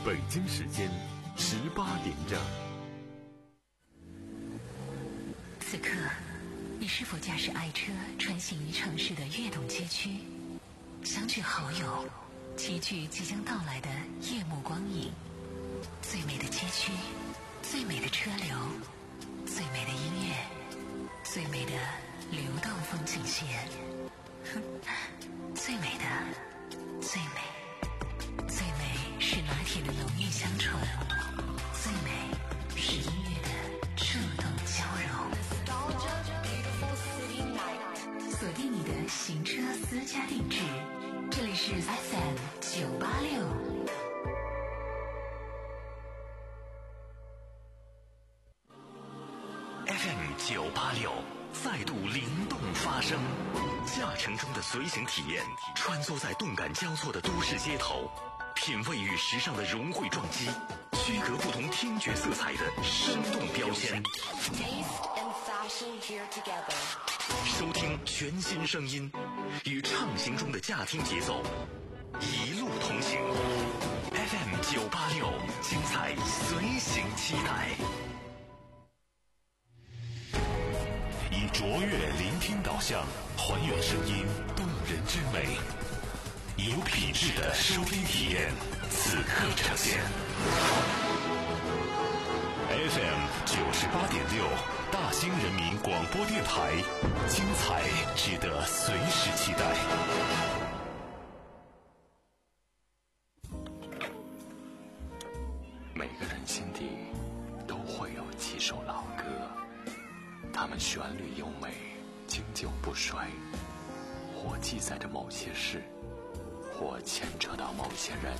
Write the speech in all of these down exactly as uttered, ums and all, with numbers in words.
北京时间十八点整。 此刻，你是否驾驶爱车穿行于城市的跃动街区，相聚好友，齐聚即将到来的夜幕光影？最美的街区，最美的车流，最美的音乐，最美的流动风景线，最美的，最美，最美是拿铁的浓郁香醇，最美是音乐的触动交融。锁定你的行车私家定制，这里是 F M 九八六。 F M 九八六再度灵动发声，驾乘中的随行体验，穿梭在动感交错的都市街头，品味与时尚的融汇撞击，区隔不同听觉色彩的生动标签。收听全新声音，与畅行中的驾听节奏，一路同行。F M 九八六，精彩随行期待。以卓越聆听导向，还原声音动人之美，以有品质的收听体验，此刻呈现。F M 九十八点六，大兴人民广播电台，精彩值得随时期待。每个人心底都会有几首老歌，它们旋律优美，经久不衰，或记载着某些事，或牵扯到某些人。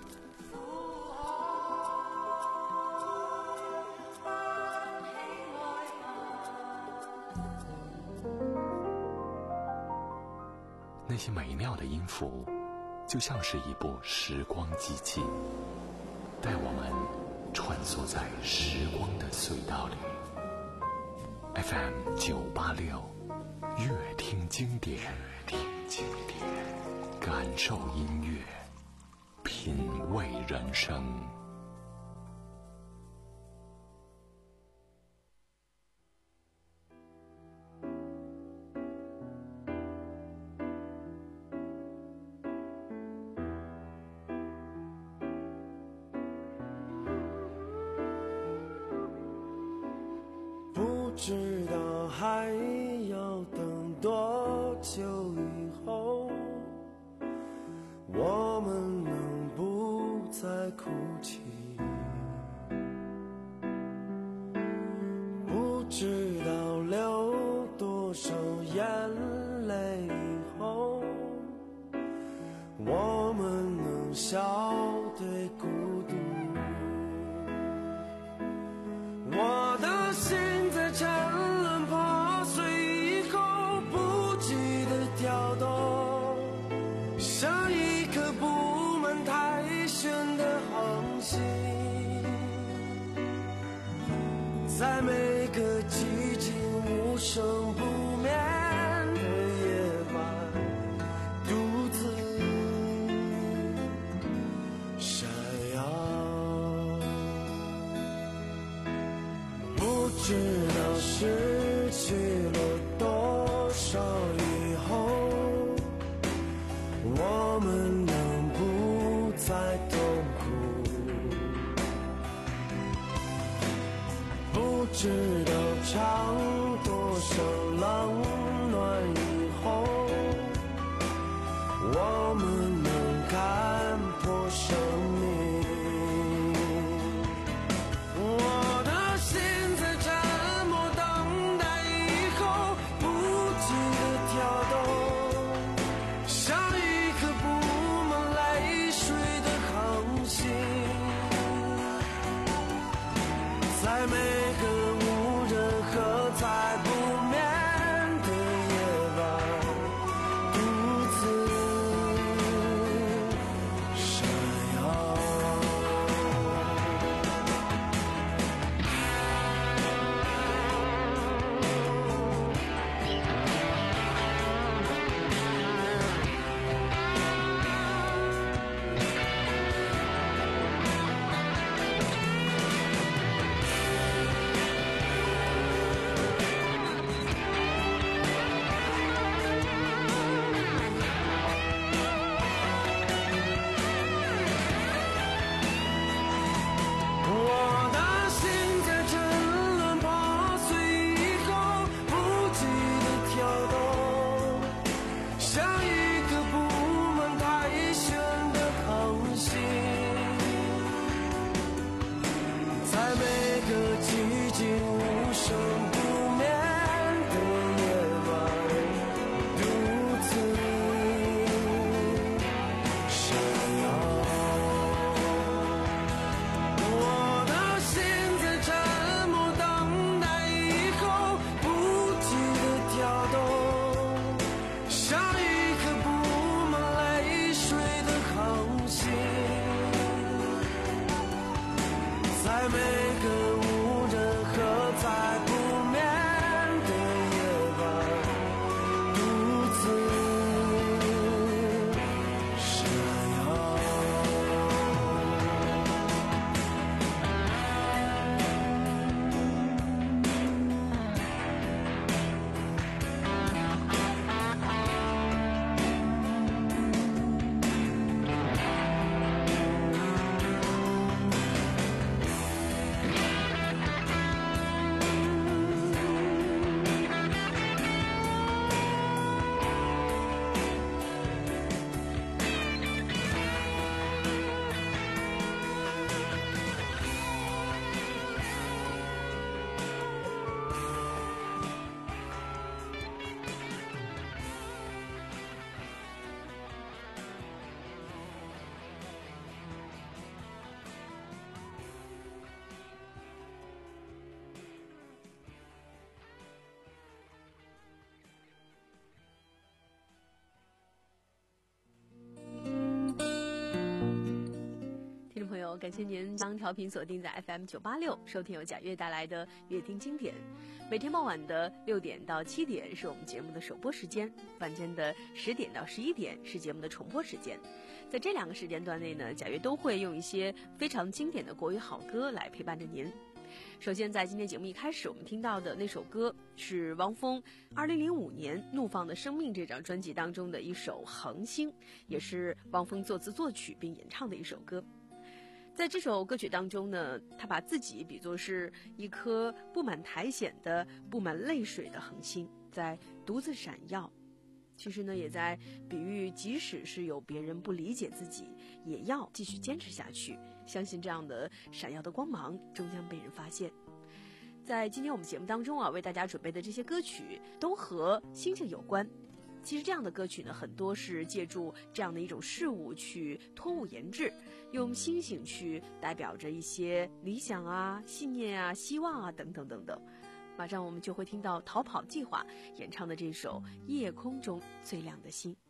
那些美妙的音符，就像是一部时光机器，带我们穿梭在时光的隧道里。F M 九八六，乐听经典，乐听经典，感受音乐，品味人生。 不知道还要等多久以后，我们能不再哭泣？不知道流多少眼泪以后，我们能笑对孤独。我的心在沉沦破碎以后不记得跳动，像一颗布满苔藓的恒星，在每个寂静无声不眠的夜晚，独自闪耀。不知道失去了多少以后，我们能不再痛苦？不知道尝多少冷暖以后，我们能看破生命。我的心在沉默等待以后不记得跳动，像一颗布满泪水的恒星，在每个无人喝彩不眠的夜晚，独自进无声不眠的夜晚，独自闪耀。我的心在沉默等待以后不羁的跳动，像一颗布满泪水的航行，在每个无人和在不眠的夜晚，独自闪耀。 听众朋友，感谢您将调频锁定在 F M 九八六，收听由贾悦带来的乐听经典。每天傍晚的六点到七点是我们节目的首播时间，晚间的十点到十一点是节目的重播时间。在这两个时间段内呢，贾悦都会用一些非常经典的国语好歌来陪伴着您。首先在今天节目一开始我们听到的那首歌是汪峰二零零五年《怒放的生命》这张专辑当中的一首《恒星》，也是汪峰作词作曲并演唱的一首歌。在这首歌曲当中呢，他把自己比作是一颗布满苔藓的布满泪水的恒星，在独自闪耀。其实呢，也在比喻即使是有别人不理解自己，也要继续坚持下去，相信这样的闪耀的光芒终将被人发现。在今天我们节目当中啊，为大家准备的这些歌曲都和星星有关。其实这样的歌曲呢，很多是借助这样的一种事物去托物言志，用星星去代表着一些理想啊、信念啊、希望啊等等等等。马上我们就会听到逃跑计划演唱的这首《夜空中最亮的星》。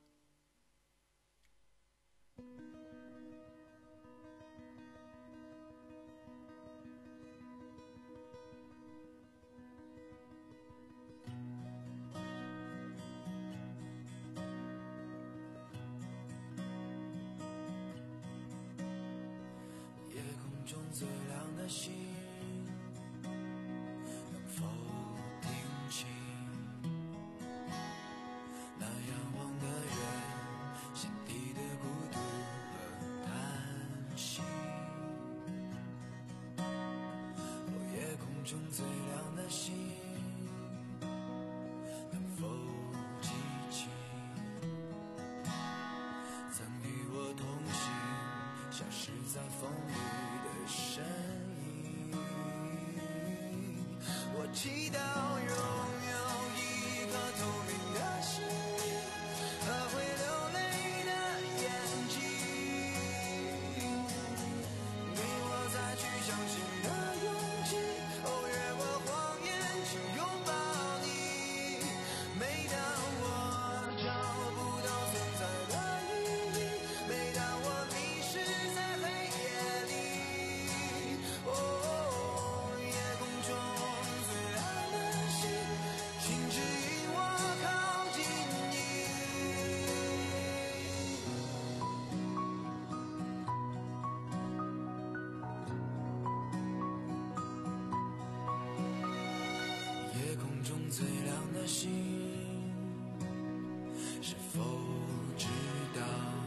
夜空中最亮的星，能否听清那仰望的人心底的孤独和叹息？哦，夜空中最亮的星，能否记起曾与我同行消失在风里的身影？我祈祷拥有一颗透明的心和会流泪的眼睛，给我再去相信的勇气。哦，越过谎言去拥抱你。每当我找不到存在的意义，每当我迷失在黑夜里，哦，夜空中最亮的星，请指引我靠近你。夜空中最亮的星，是否知道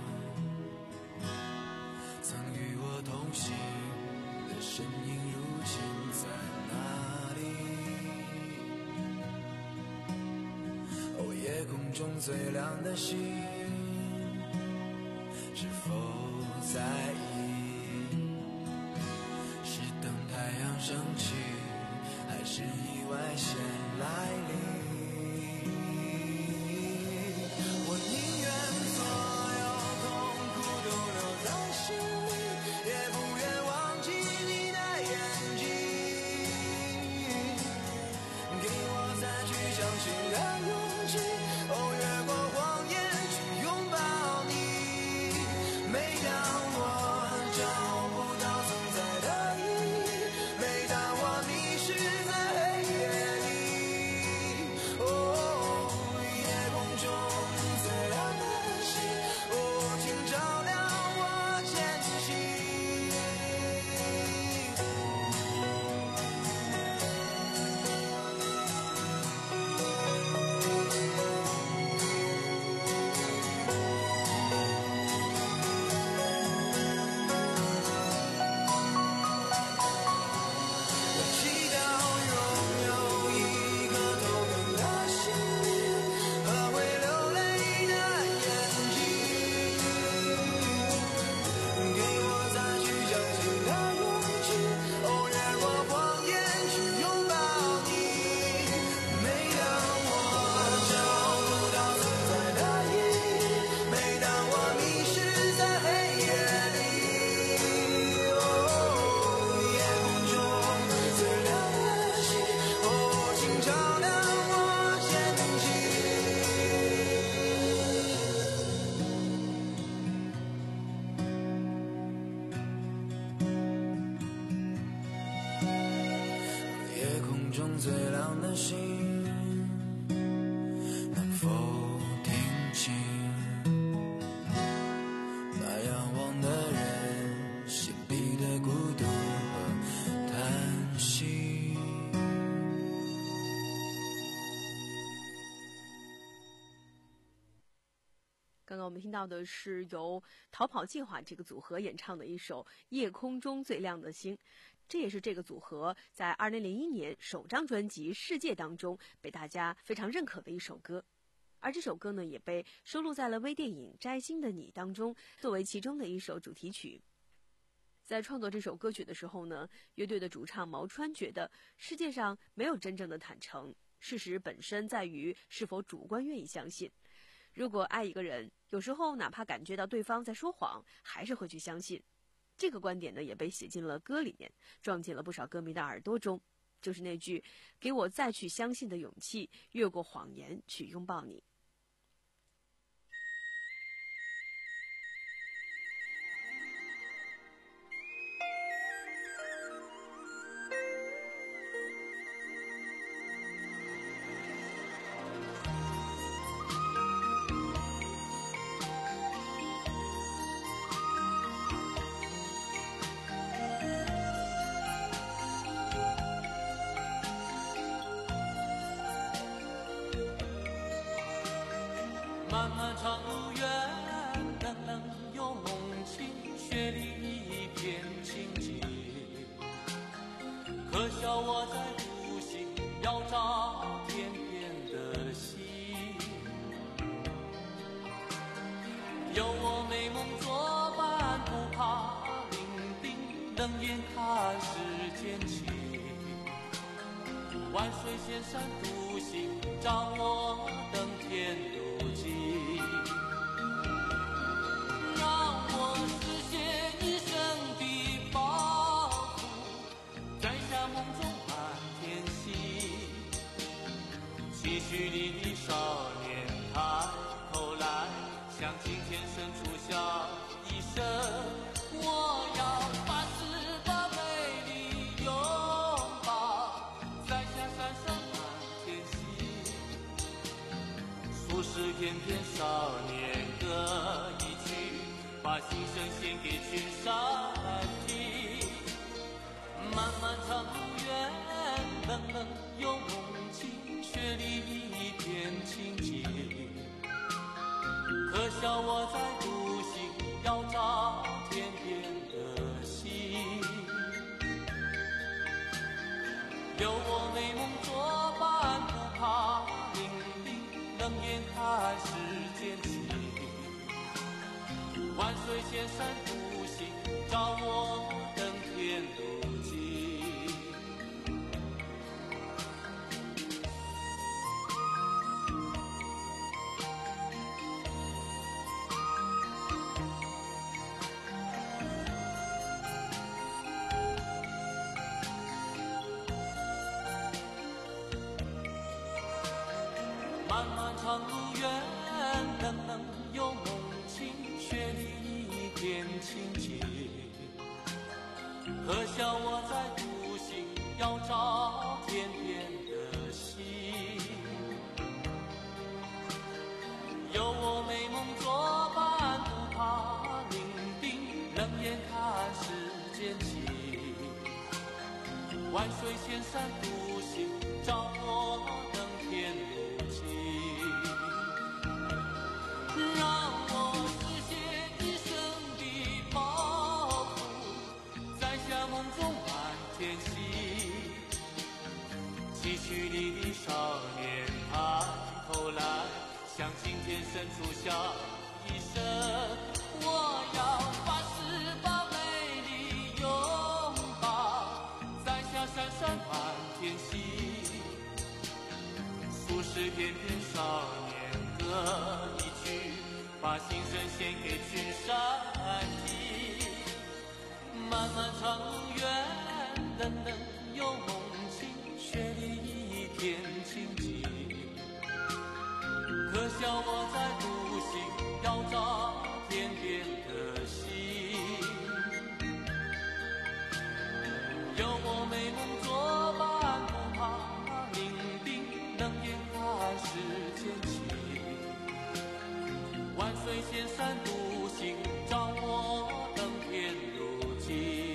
曾与我同行的身影如今在哪里？哦，夜空中最亮的星，是否在意？是等太阳升起，还最亮的星，能否听清那仰望的人心底的孤独和叹息？ 刚刚我们听到的是由逃跑计划这个组合演唱的一首《夜空中最亮的星》，这也是这个组合在二零零一年首张专辑《世界》当中被大家非常认可的一首歌。而这首歌呢，也被收录在了微电影《摘星的你》当中，作为其中的一首主题曲。在创作这首歌曲的时候呢，乐队的主唱毛川觉得世界上没有真正的坦诚，事实本身在于是否主观愿意相信。如果爱一个人，有时候哪怕感觉到对方在说谎，还是会去相信。这个观点呢，也被写进了歌里面，撞进了不少歌迷的耳朵中。就是那句“给我再去相信的勇气，越过谎言去拥抱你”。 漫漫长路远，冷冷又梦境，雪里一片情结。可笑我在独行，要找天边的星。有我美梦作伴，不怕伶仃，冷眼看世间情。万水千山独行，掌握登天路径。让我实现一生的抱负，摘下梦中满天星。期许里的少年抬头来，向青天深处笑一声。我要把十八美丽拥抱，摘下闪闪满天星。数十翩翩少年歌一曲，把心声献给群山听。漫漫长路远，冷冷又梦境，雪里一片情结。可笑我在独行，要找天边的星。有我美梦作伴，不怕伶仃，冷眼看世间情。万水千山独行，找我登天路径。漫漫长路远，冷冷又梦境，雪里一片情结。 可笑我在独行，要找天边的星。有我美梦作伴，不怕伶仃，冷眼看世间情。万水千山独行，照我登天路径。让我实现一生的抱负，在夏梦中满天星。期许你的少年抬头来，向今天伸出笑一声。我要把十八美丽拥抱，在下闪闪满天星。数十片片少年歌一曲，把心声献给群山体。漫漫长路远，人人有梦境，雪里一片清静。可笑我在独行，要找天边的星。有我美梦作伴，不怕伶仃，冷眼看世间情。万水千山独行，照我登天路径。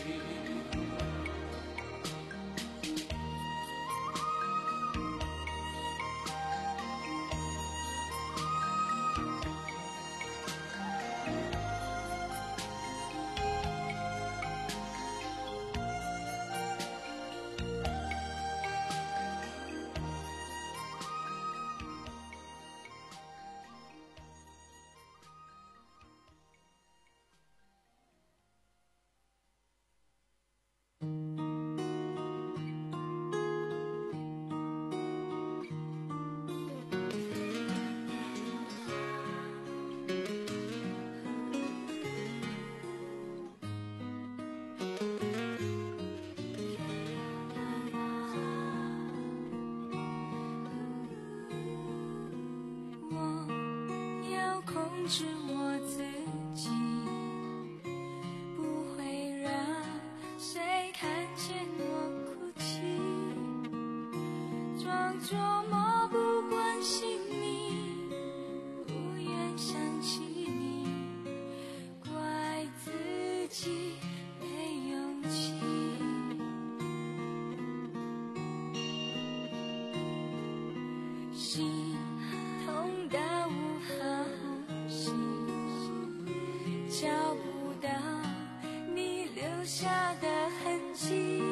是我自己，不会让谁看见我哭泣，装作漠不关心你，不愿想起你，怪自己没勇气。心痛到无法找不到你留下的痕迹，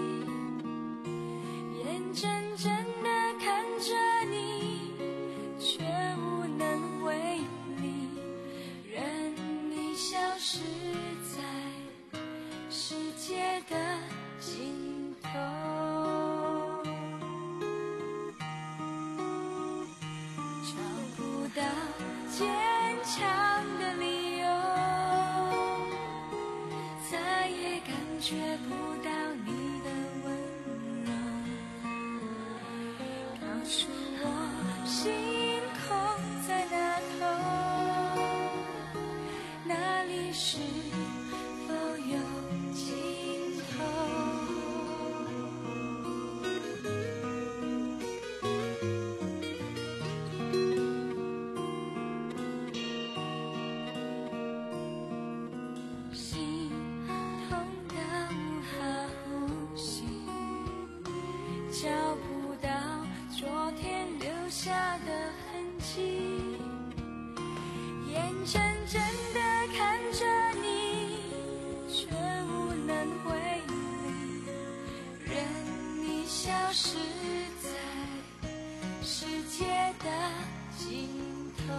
眼睁睁地看着你，却无能为力，任你消失在世界的尽头。找不到坚强的理由，再也感觉不到你的温柔，告诉我星空在那头，那里是否有尽头。心痛得无法呼吸，找不到昨天留下的痕迹，眼睁睁地看着你，却无能为力，任你消失在世界的尽头。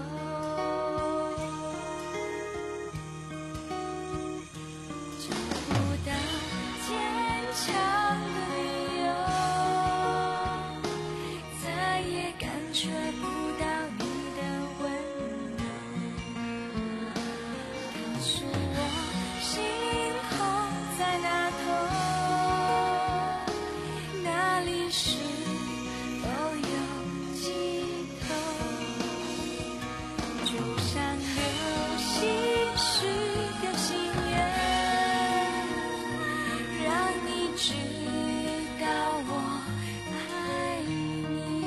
找不到坚强的理由，再也感觉不到你的温柔，告诉我星空在那头，那里是否有尽头。 知道我爱你。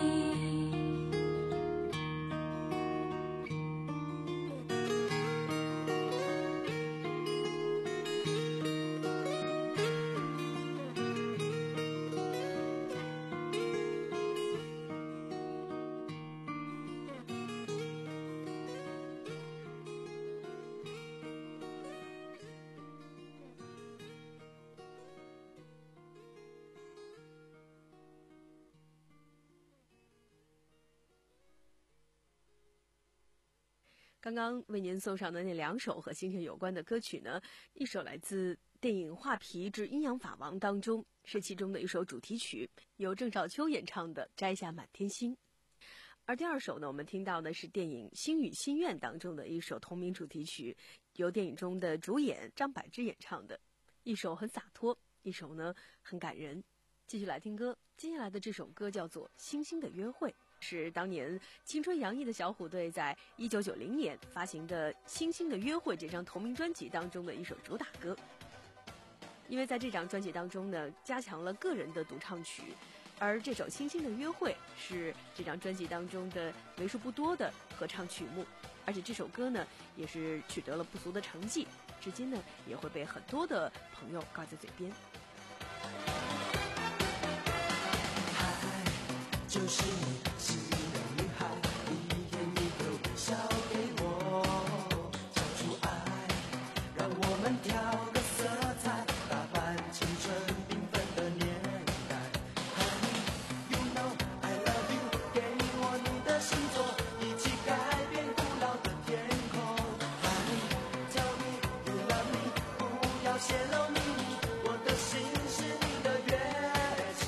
刚刚为您送上的那两首和星星有关的歌曲呢，一首来自电影《画皮之阴阳法王》当中，是其中的一首主题曲，由郑少秋演唱的《摘下满天星》。而第二首呢，我们听到的是电影《星语心愿》当中的一首同名主题曲，由电影中的主演张柏芝演唱的，一首很洒脱，一首呢很感人。继续来听歌，接下来的这首歌叫做《星星的约会》，是当年青春洋溢的小虎队在一九九零年发行的《星星的约会》这张同名专辑当中的一首主打歌。因为在这张专辑当中呢，加强了个人的独唱曲，而这首《星星的约会》是这张专辑当中的为数不多的合唱曲目，而且这首歌呢也是取得了不俗的成绩，至今呢也会被很多的朋友挂在嘴边。 就是你心里的女孩，一天一个微笑给我，唱出爱，让我们调个色彩，打扮青春缤纷的年代。Honey, you know I love you， 给我你的星座，一起改变古老的天空。Honey, tell me you love me， 不要泄露秘密，我的心是你的乐器。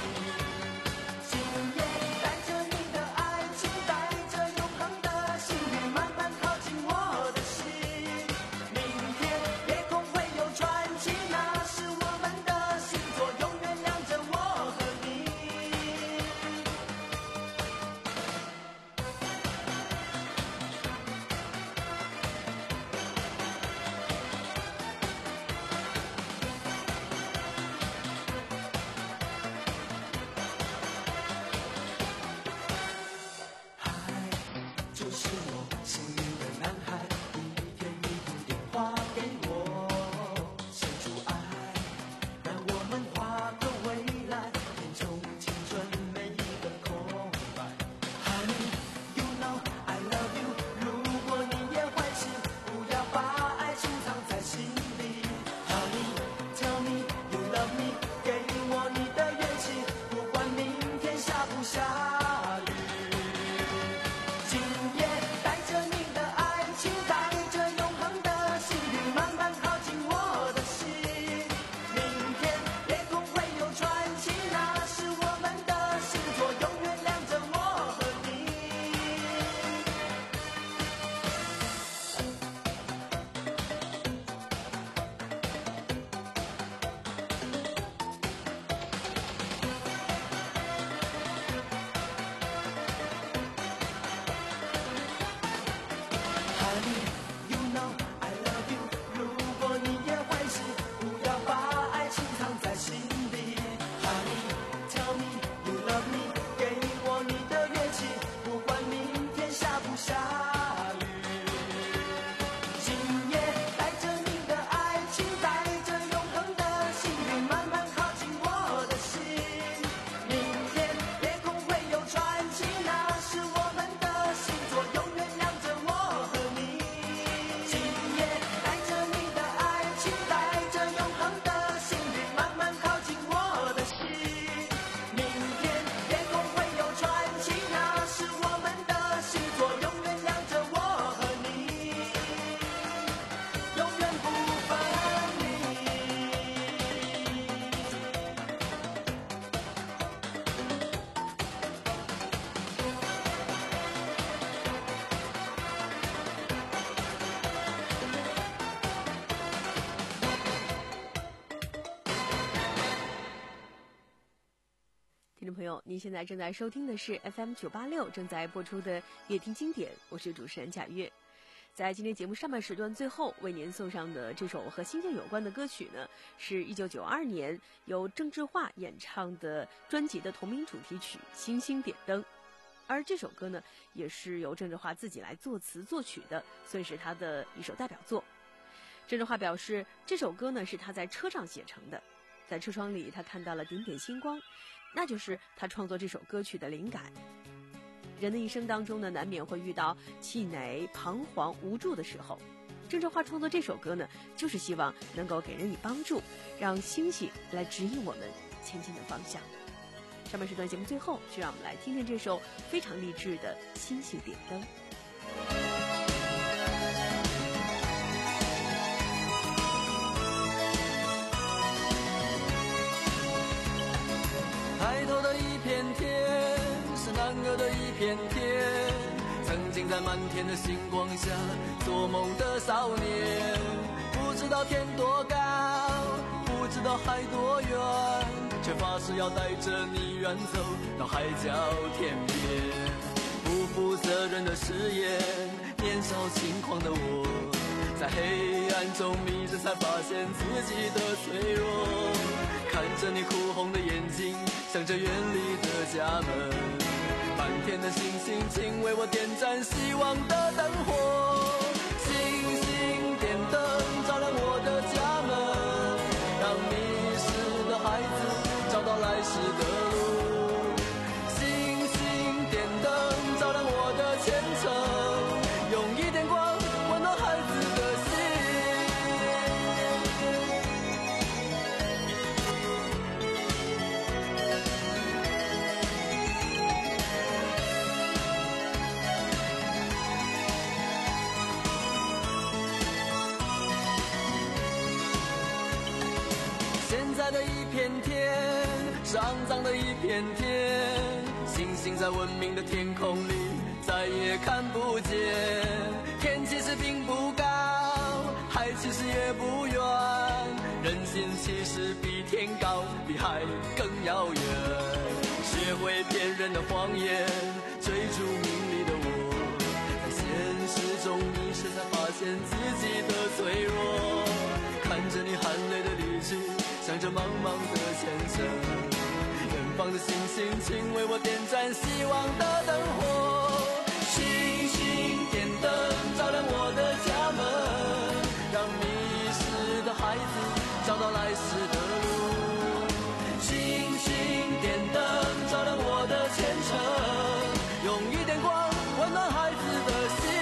带着你的爱情，带着永恒的幸运，慢慢靠近我的心。明天夜空会有传奇，那是我们的星座，永远亮着我和你。就是我幸运的男孩，一天一通电话给我，献出爱，让我们画个未来，填充青春每一个空白。Honey, you know I love you， 如果你也会是，不要把爱情藏在心里。Honey, tell me you love me， 给我你的乐器，不管明天下不下雨。今夜带着你的爱情，带着永恒的幸运，慢慢靠近我的心。明天夜空会有传奇，那是我们的星座，永远亮着我和你。Honey, you know I love you， 如果你也会是，不要把爱情藏在心里。Honey, tell me you love me， 给我你的乐器，不管明天下不下雨。今夜带着你的爱情，带着永恒的幸运，慢慢靠近我的心。明天夜空会有传奇，那是我们的星座，永远亮着我和你。今夜带着你的爱情，带着永恒的幸运，慢慢靠近我的心。明天夜空会有传奇，那是我们的星座，永远亮着我和你，永远不分离。 听众朋友，您现在正在收听的是 F M 九八六正在播出的《乐听经典》，我是主持人贾月。 在今天节目上半时段最后为您送上的这首和星星有关的歌曲呢，是一九九二年由郑智化演唱的专辑的同名主题曲《星星点灯》。而这首歌呢，也是由郑智化自己来作词作曲的，算是他的一首代表作。郑智化表示，这首歌呢是他在车上写成的，在车窗里他看到了点点星光，那就是他创作这首歌曲的灵感。人的一生当中呢，难免会遇到气馁、彷徨、无助的时候。郑智化创作这首歌呢，就是希望能够给人以帮助，让星星来指引我们前进的方向。上半时段节目最后，就让我们来听听这首非常励志的《星星点灯》。 抬头的一片天，是男儿的一片天，曾经在满天的星光下做梦的少年，不知道天多高，不知道海多远，却发誓要带着你远走到海角天边。不负责任的誓言，年少轻狂的我，在黑暗中迷着，才发现自己的脆弱。看着你哭红的眼睛，想着远离的家门，满天的星星，请为我点燃希望的灯火。星星点灯，照亮我的家门，让迷失的孩子找到来时的路。星星点灯，照亮我的前程，用一点光温暖孩子的心。现在的一片天是肮脏的一片天，星星在文明的天空里再也看不见。天其实并不高，海其实也不远，人心其实比天高，比海更遥远。学会骗人的谎言，追逐名利的我，在现实中迷失，才发现自己的脆弱。看着你含泪的离去，想着茫茫的前程，远方的星星，请为我点燃希望的灯火。星星点灯，照亮我的家门，让迷失的孩子找到来时的路。星星点灯，照亮我的前程，用一点光温暖孩子的心。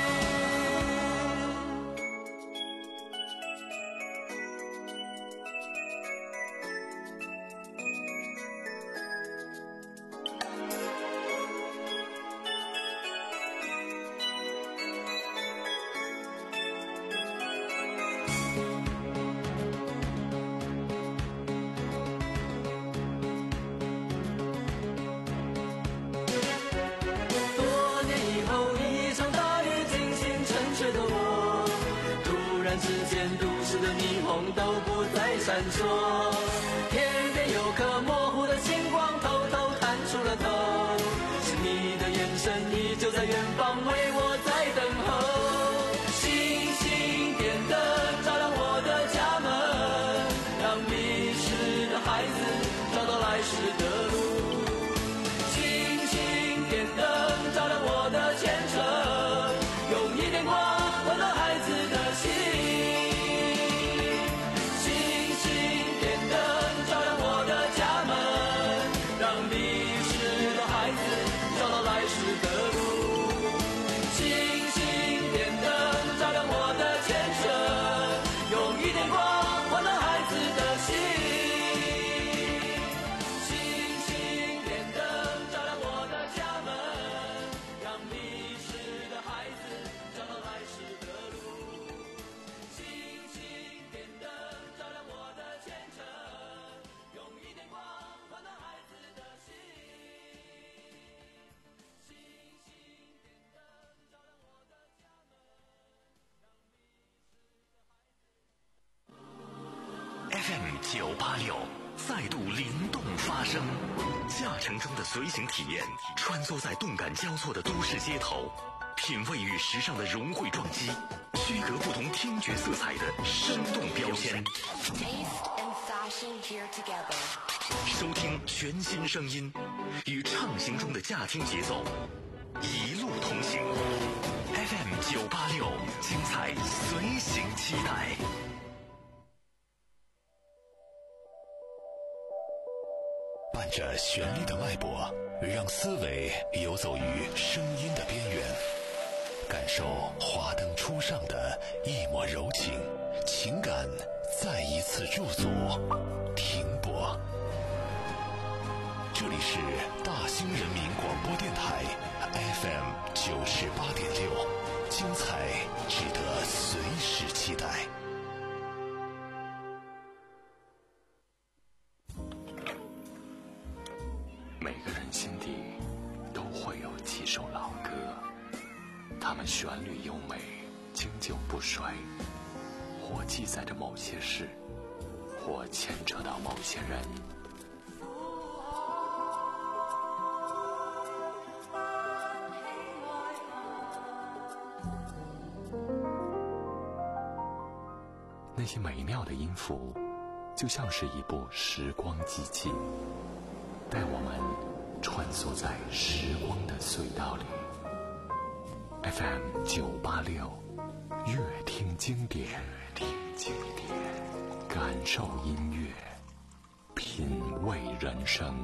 之间都市的霓虹都不再闪烁，天边有颗模糊的星光偷偷探出了头，是你的眼神依旧在远方为我在等候。星星点灯，照亮我的家门，让迷失的孩子找到来时的路。星星点灯，照亮我的前程，用一点光温暖孩子的心。 F M 九八六再度灵动发声，驾乘中的随行体验，穿梭在动感交错的都市街头， 品味与时尚的融汇撞击，区隔不同听觉色彩的生动标签。收听全新声音，与畅行中的驾听节奏一路同行。F M 九八六，精彩随行期待。 伴着旋律的脉搏，让思维游走于声音的边缘，感受华灯初上的一抹柔情，情感再一次入组，停泊。这里是大兴人民广播电台 F M 九十八点六，精彩值得随时期待。 每个人心底都会有几首老歌，它们旋律优美，经久不衰，或记载着某些事，或牵扯到某些人。那些美妙的音符，就像是一部时光机器，带我们穿梭在时光的隧道里。 F M 九八六，乐听经典，听经典，感受音乐，品味人生。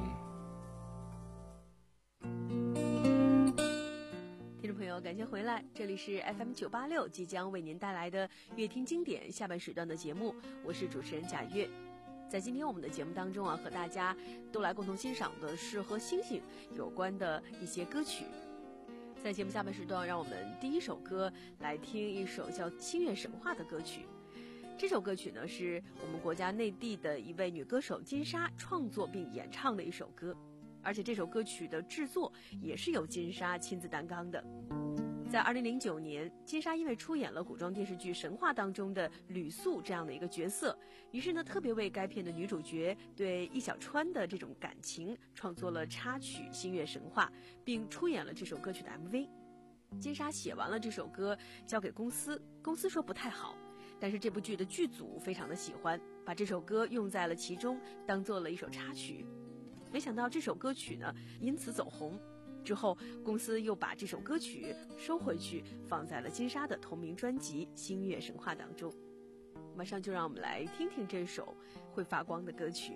听众朋友，感谢回来，这里是 F M 九八六即将为您带来的乐听经典下半时段的节目，我是主持人贾月。在今天我们的节目当中啊，和大家都来共同欣赏的是和星星有关的一些歌曲。在节目下半时段，让我们第一首歌来听一首叫《星月神话》的歌曲。这首歌曲呢，是我们国家内地的一位女歌手金莎创作并演唱的一首歌，而且这首歌曲的制作也是由金莎亲自担纲的。在二零零九年，金莎因为出演了古装电视剧《神话》当中的吕素这样的一个角色，于是呢，特别为该片的女主角对易小川的这种感情创作了插曲《星月神话》，并出演了这首歌曲的 M V。金莎写完了这首歌交给公司，公司说不太好，但是这部剧的剧组非常的喜欢，把这首歌用在了其中，当做了一首插曲。没想到这首歌曲呢，因此走红。之后，公司又把这首歌曲收回去，放在了金莎的同名专辑《星月神话》当中。马上就让我们来听听这首会发光的歌曲。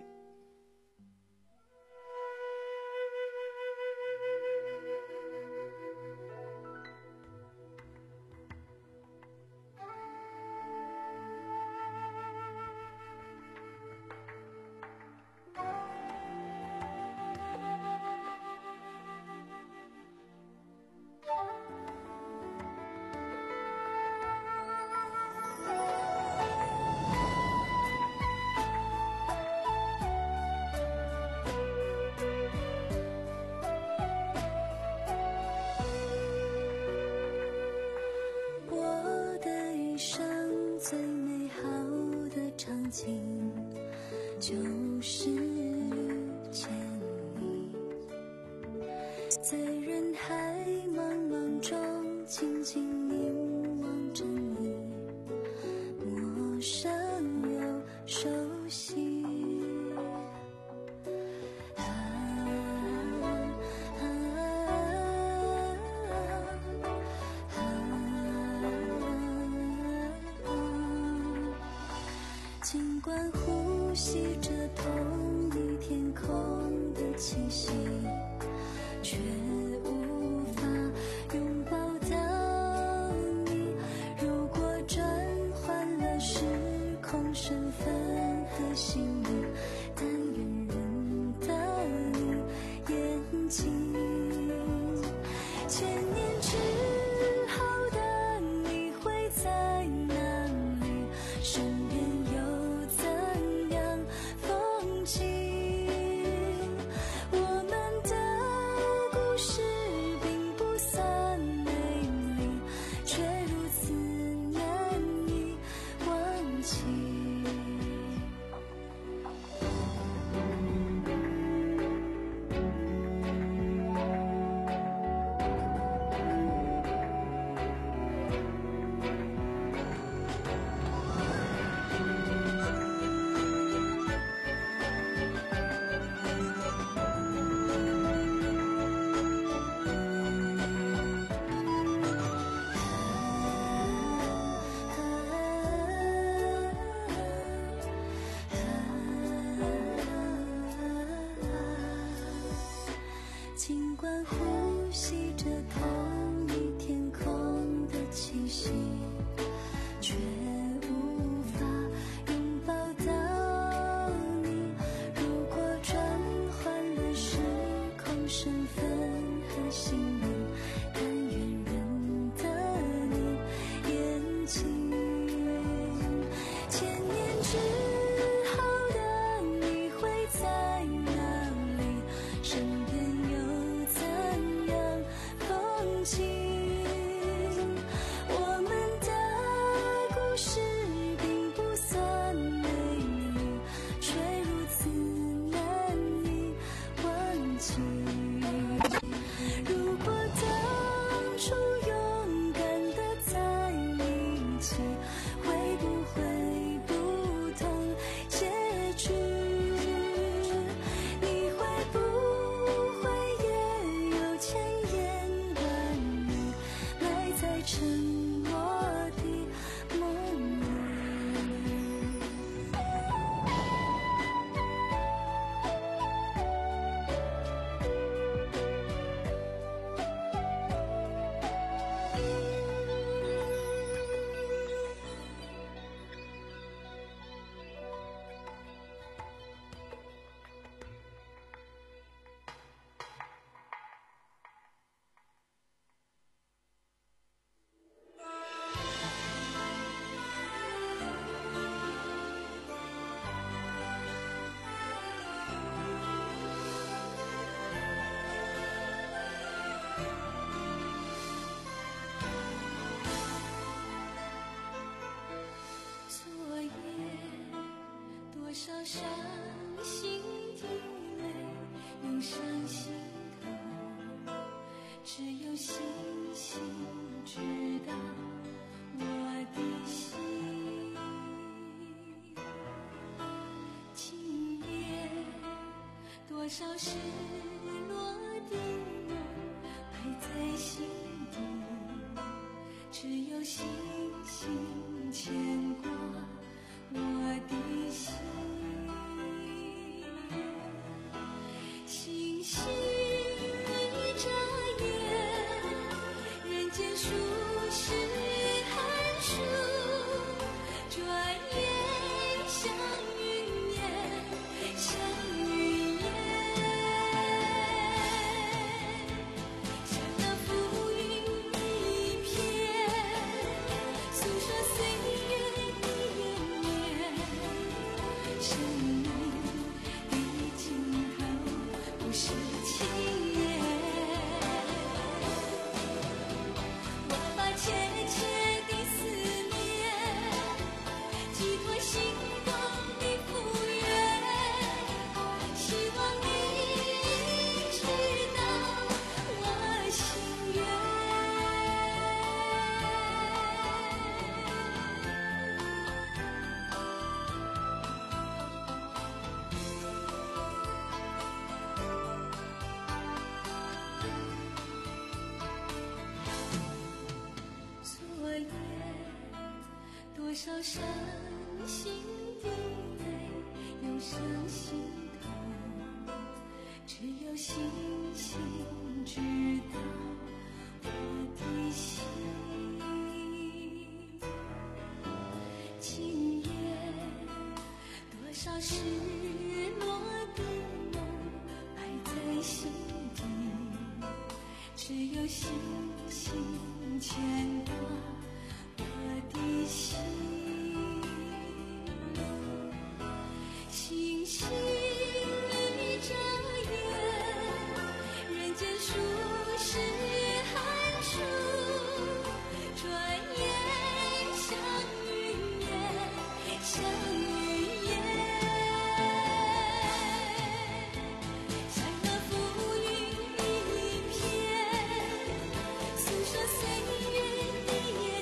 就是遇见你，在人海茫茫中静静凝望着你，陌生又熟悉。啊啊啊啊！尽管呼吸着同一天空的气息，却无法拥抱到你。如果转换了时空身份和姓名，但愿认得你眼睛。千年之后的你会在哪里？身边又怎样风景？我们的故事并不算美丽，却如此难以忘记。 着同一天空的气息，却无法拥抱到你。如果转换了时空身份和姓名，但愿认得你眼睛。千年之后的你会在哪里？身边又怎样风景？我们的故事并不算美丽，却如此难以忘记。如果当初勇敢的在一起，会不会不同结局？你会不会也有千言万语埋在沉默的梦里？昨夜多少伤心的泪涌上心头，只有星星知道我的心。今夜多少失落的梦埋在心底，只有星星牵挂我的心。星星一眨眼，人间数十寒暑，转眼像云烟，像云烟。像那浮云一片，诉说岁月的延绵。生命的尽头不是轻言，我把切切的思念寄托心中的福愿，希望你知道我心愿。昨夜多少伤心的泪涌上心头，只有星星知道我的心。今夜多少失落的梦埋在心底，只有星星牵挂我的心。星星一眨眼，人间数十寒暑，转眼像云烟，像云烟。像那浮云一片，诉说岁月的延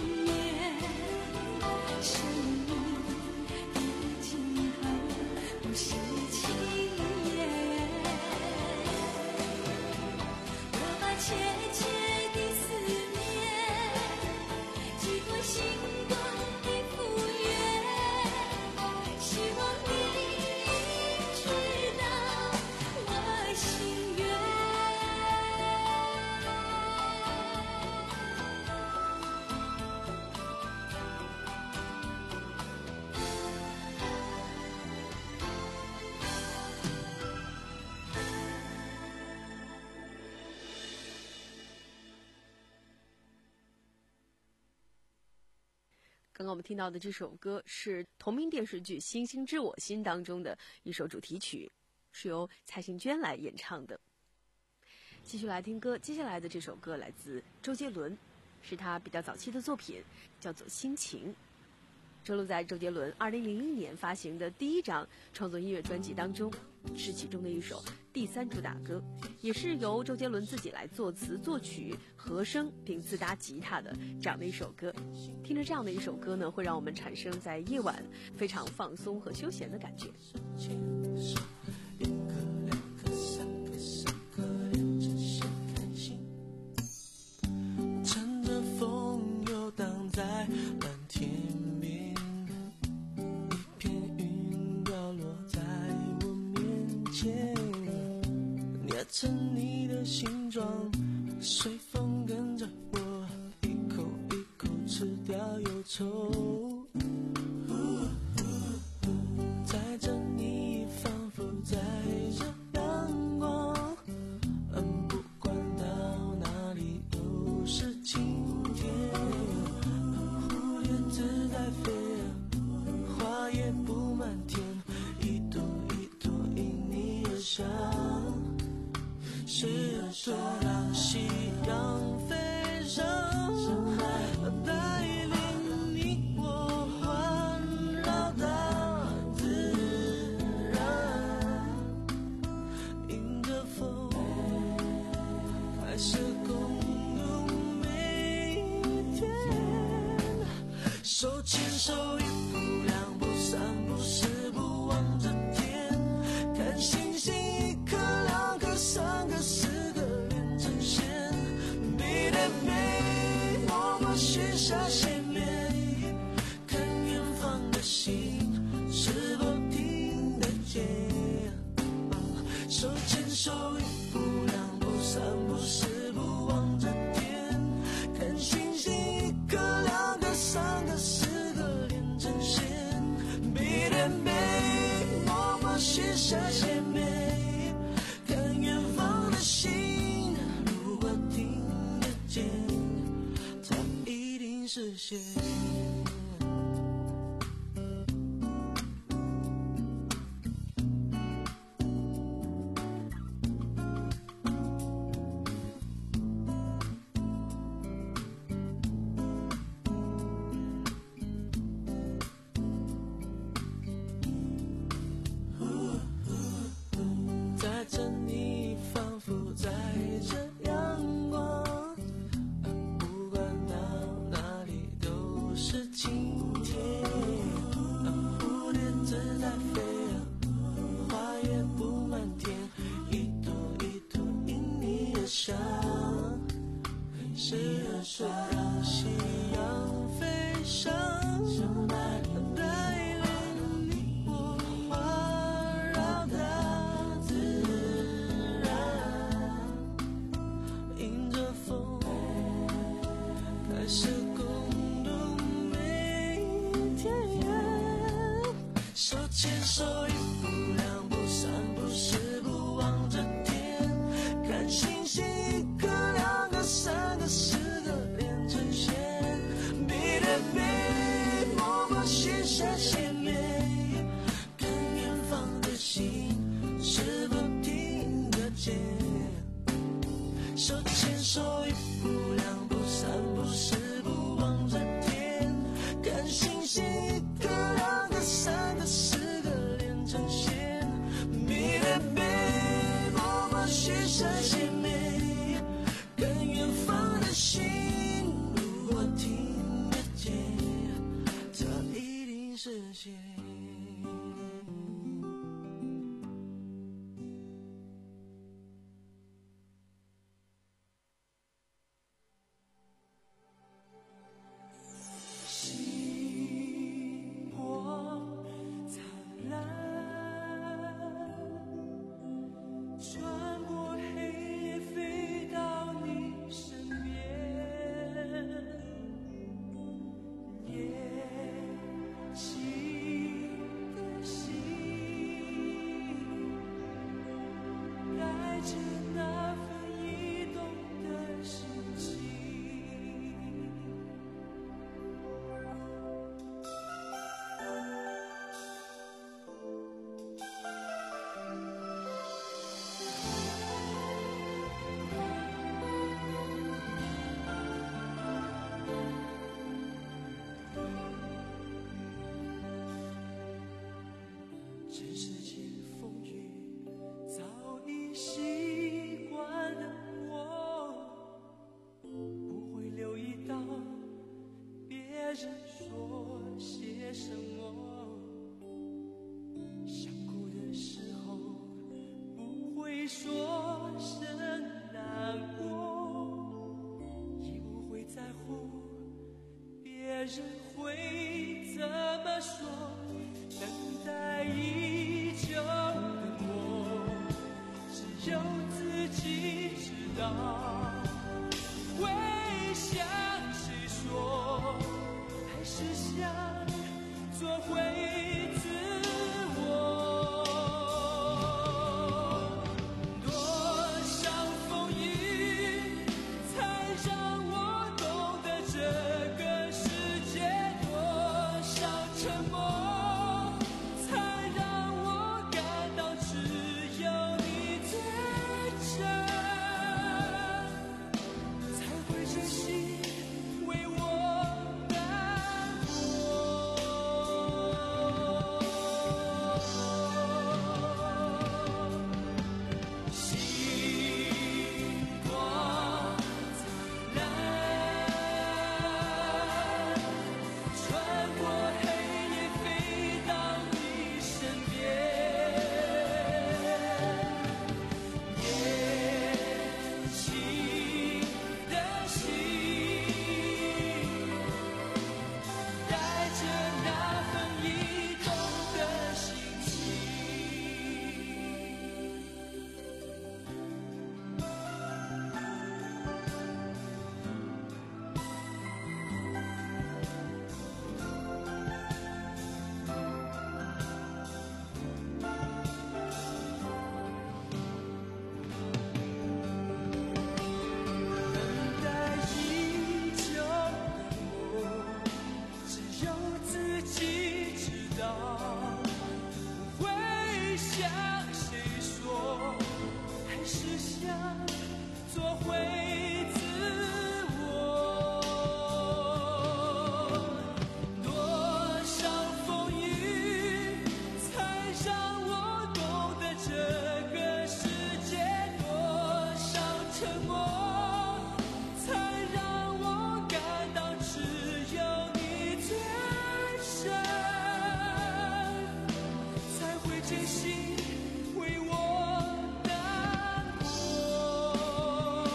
我们听到的这首歌是同名电视剧《星星知我心》当中的一首主题曲，是由蔡幸娟来演唱的。继续来听歌，接下来的这首歌来自周杰伦，是他比较早期的作品，叫做《心情》，收录在周杰伦二零零一年发行的第一张创作音乐专辑当中，是其中的一首第三主打歌，也是由周杰伦自己来作词作曲和声并自搭吉他的这样的一首歌。听着这样的一首歌呢，会让我们产生在夜晚非常放松和休闲的感觉。 乘着风游荡在蓝天边，一片云掉落在我面前，捏成你的形状，随风跟着我一口一口吃掉忧愁，载着你仿佛载着阳光，嗯，不管到哪里都是晴天，蝴蝶自在飞，花也布满天，一朵一朵因你而香，是多让夕阳飞上，带领你我环绕大自然，迎着风开始共度每一天，手牵手一步两步三步四步望着天，看星星一颗两颗三个四个连成线，背对背默默许下心愿，看远方的心是否听得见，手牵手一步两步三步四步望着天，看星星一颗两颗三个四个连成线，背对背默默许下心愿，看远方的心如果听得见，它一定实现。载着你仿佛载着阳光，不管到哪里都是晴天，蝴蝶自在飞，花也布满天，一朵一朵因你而香，是说让夕阳飞上，带领你我环绕大自然，迎着风开始共度每一天，手牵手一步两步三步四步望着天，看星星一颗两个三个四个连成线，背对背默默许下心愿，看远方的心是否听得见，手牵手一步两步三步四步望着天，看星星一颗两个三个四个连成线，背对背默默许下心愿，看远方的心如果听得见，它一定实现。星光灿烂，穿过黑夜飞到你身边，年轻的心带着那份移动的心情， 让我懂得这个世界多少沉默，才让我感到只有你最深，才会真心为我难过。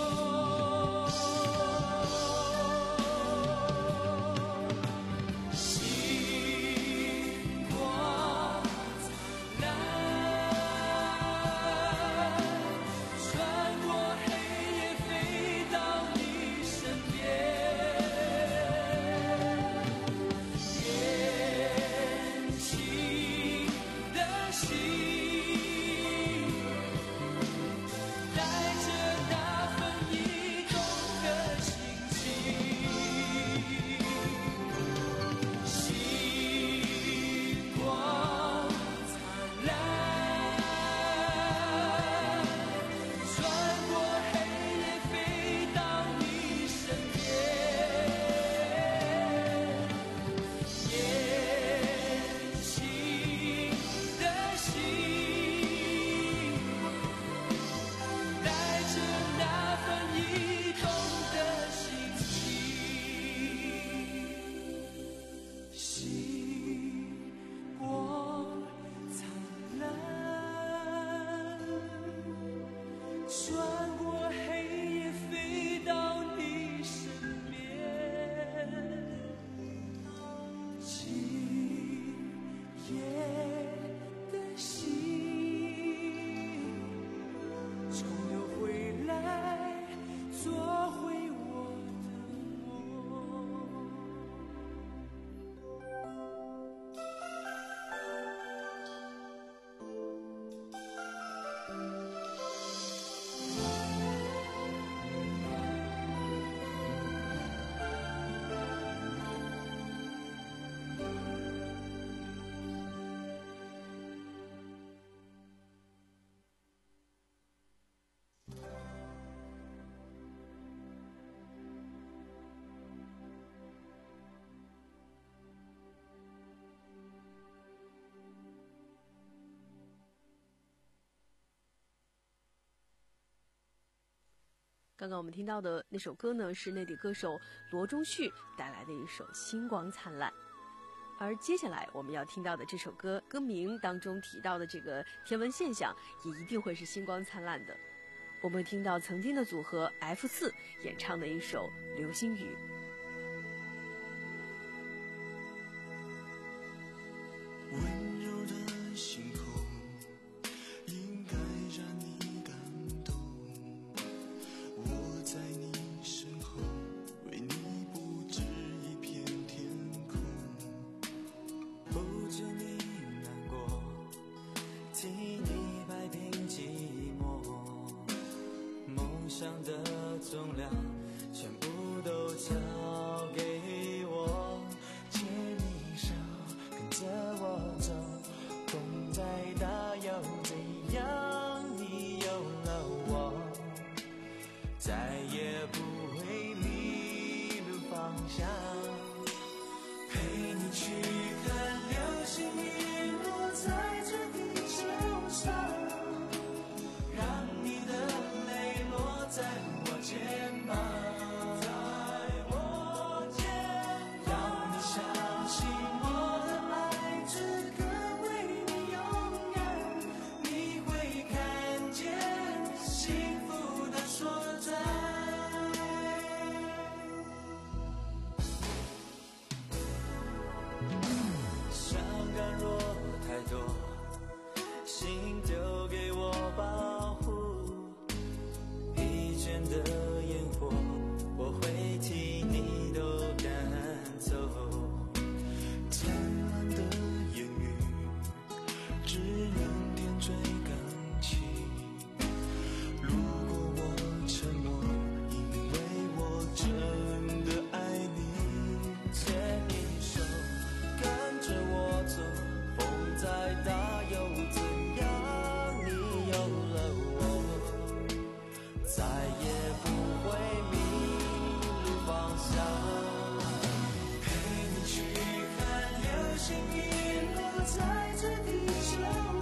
星光灿烂，穿过黑夜飞到你身边，年轻的心带着那份驿动的心情，星光灿烂，穿过黑夜飞到你身边，年轻的心带着那份驿动的心情，星光灿烂，穿过黑夜飞到你身边，今夜的心终有回来做回我的梦。 刚刚我们听到的那首歌呢，是内地歌手罗中旭带来的一首《星光灿烂》。而接下来我们要听到的这首歌，歌名当中提到的这个天文现象，也一定会是星光灿烂的。我们会听到曾经的组合 F 四 演唱的一首《流星雨》。 温柔的星空应该让你感动，我在你身后为你布置一片天空，不知你难过，替你摆平寂寞，梦想的重量全部都交给我，牵你手跟着我走，风再大又怎样，你有了我，再也不会迷路方向，陪你去看流星雨落在这地球上，让你的泪落在我肩膀，在我肩膀，让你相信我的爱只可为你永远，你会看见幸福的所在。伤感若太多，心丢给我保护，疲倦的烟火我会替你都赶走，灿烂的言语只能点缀感情，如果我沉默，因为我真的爱你，牵你手跟着我走，风再大又怎样，你有了我，再也不会迷路方向，陪你去看流星雨落在这地球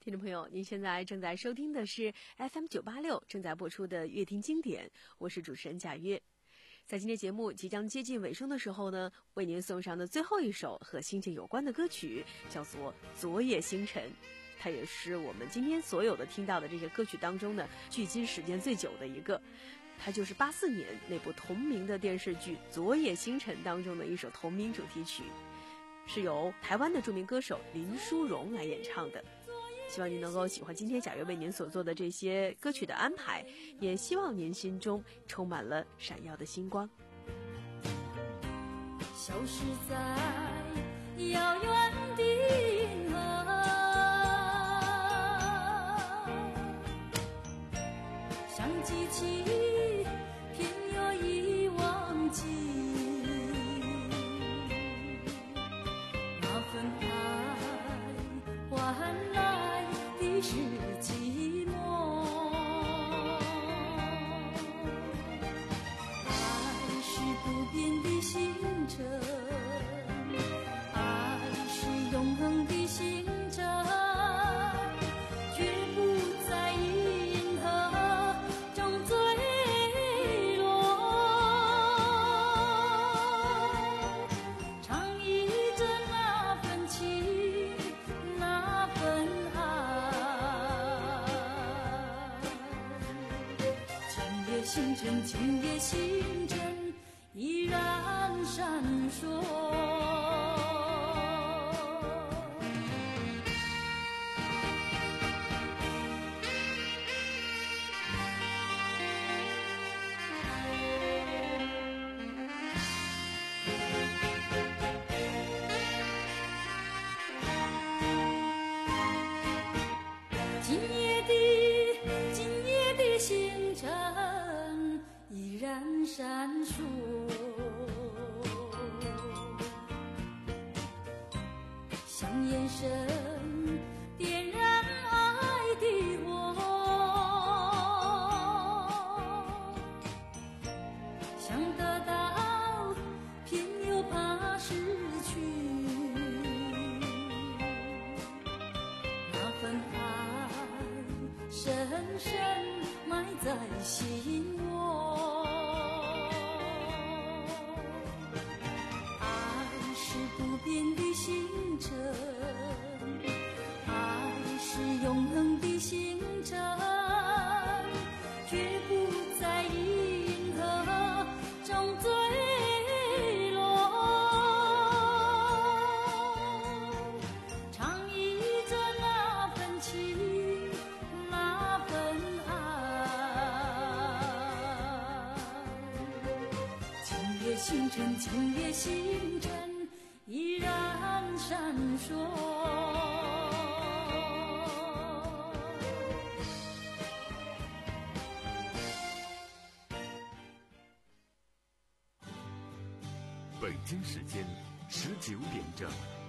听众朋友，您现在正在收听的是 F M 九八六正在播出的乐听经典，我是主持人贾月。在今天节目即将接近尾声的时候呢，为您送上的最后一首和星星有关的歌曲叫做《昨夜星辰》，它也是我们今天所有的听到的这些歌曲当中呢，距今时间最久的一个。它就是八四年那部同名的电视剧《昨夜星辰》当中的一首同名主题曲，是由台湾的著名歌手林淑荣来演唱的。希望您能够喜欢今天贾月为您所做的这些歌曲的安排，也希望您心中充满了闪耀的星光。 消失在遥远的银河，想记起偏又已忘记，那份爱换来的是寂寞，爱是不变的星辰，爱是永恒的星辰，绝不在银河中坠落，唱忆着那份情，那份星辰，今夜星辰依然闪烁。今夜的，今夜的星辰依然闪烁，像眼神点燃爱的火，想得到偏又怕失去，那份爱深深埋在心窝，爱是不变的星辰，爱是永恒的星辰，绝不在银河中坠落，唱忆着那份情，那份星辰，今夜星辰依然闪烁。 北京时间十九点整。